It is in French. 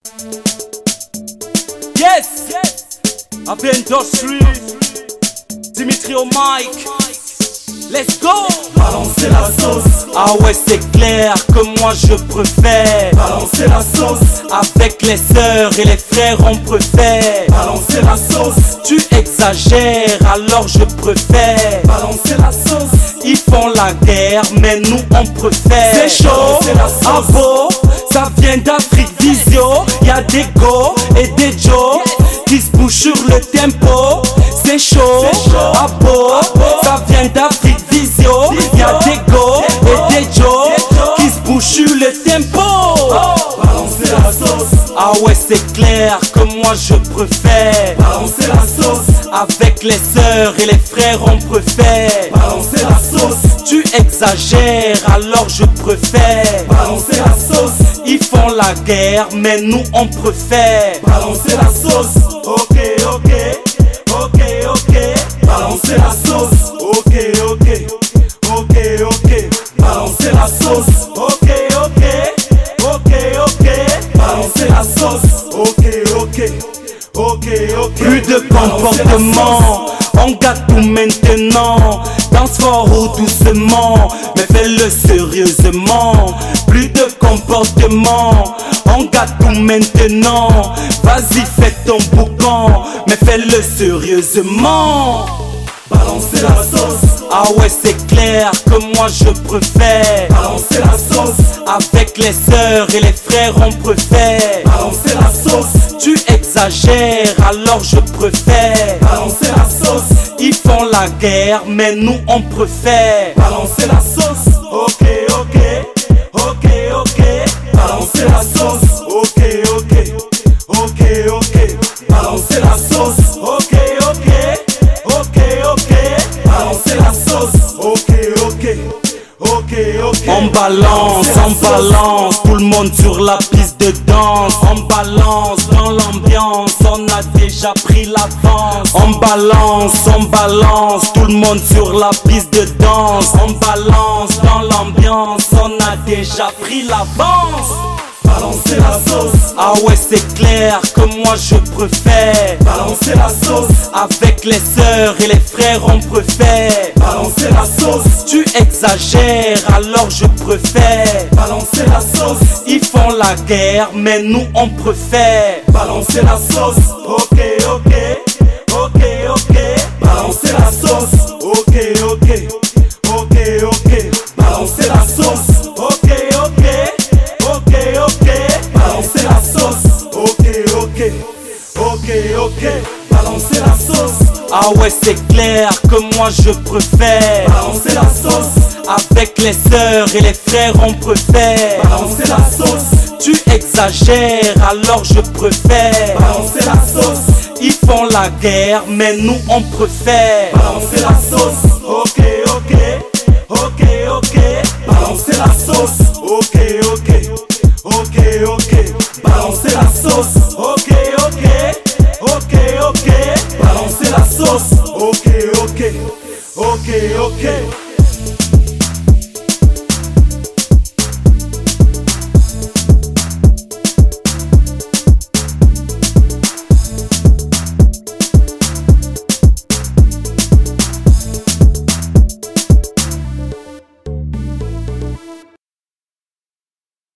Yes, Happy Industry, Dimitri au mic. Let's go. Balancer la sauce. Ah ouais, c'est clair que moi je préfère Balancer la sauce. avec les sœurs et les frères on préfère Balancer la sauce. Tu exagères alors je préfère Balancer la sauce. Ils font la guerre mais nous on préfère. C'est chaud. C'est la sauce. Ah bon, ça vient d'Afrique Visio. Y'a des go et des Joe qui se bougent sur le tempo. C'est chaud. Ah bon, ça vient d'Afrique Visio. Y'a des go et des Joe qui se bougent sur le tempo. Balancer la sauce. Ah ouais, c'est clair que moi je préfère Balancer la sauce. avec les sœurs et les frères on préfère Balancer la sauce. Tu exagères alors je préfère Balancer la sauce. Ils font la guerre mais nous on préfère Balancer la sauce. Ok, ok, ok, ok. Balancer la sauce. Ok, ok, ok, ok. Balancer la sauce. Ok, ok, ok, ok. Balancer la sauce. Ok, ok, ok, ok. Plus de comportement, on gâte tout maintenant. Danse fort ou doucement, mais fais-le sérieusement. Plus de comportement, on gâte tout maintenant. Vas-y, fais ton boucan, mais fais-le sérieusement. Balancer la sauce. Ah ouais, c'est clair que moi je préfère Balancer la sauce. avec les sœurs et les frères on préfère Balancer la sauce. Tu exagères alors je préfère Balancer la sauce. Ils font la guerre mais nous on préfère Balancer la sauce. Ok, ok, ok, ok. Balancer la sauce. Ok, ok, ok, ok. Balancer la sauce. Ok, ok, ok, ok. Balancer la sauce. Ok, ok, ok, ok. On balance, tout le monde sur la piste de danse. On balance dans l'ambiance, on a déjà pris l'avance. On balance, tout le monde sur la piste de danse. On balance dans l'ambiance, on a déjà pris l'avance. Balancer la sauce. Ah ouais, c'est clair que moi je préfère Balancer la sauce. avec les sœurs et les frères on préfère Balancer la sauce. Tu exagères alors je préfère Balancer la sauce. Ils font la guerre mais nous on préfère Balancer la sauce. Ok, ok, ok, ok. Balancer la sauce. Ok, ok, ok, ok. Balancer la sauce. Ok, ok, ok, ok. Balancer la sauce. Ok, ok, ok, ok. Balancer la sauce. Ah ouais, c'est clair que moi je préfère Balancer la sauce. avec les sœurs et les frères on préfère Balancer la sauce. Tu exagères alors je préfère Balancer la sauce. Ils font la guerre mais nous on préfère Balancer la sauce. Ok,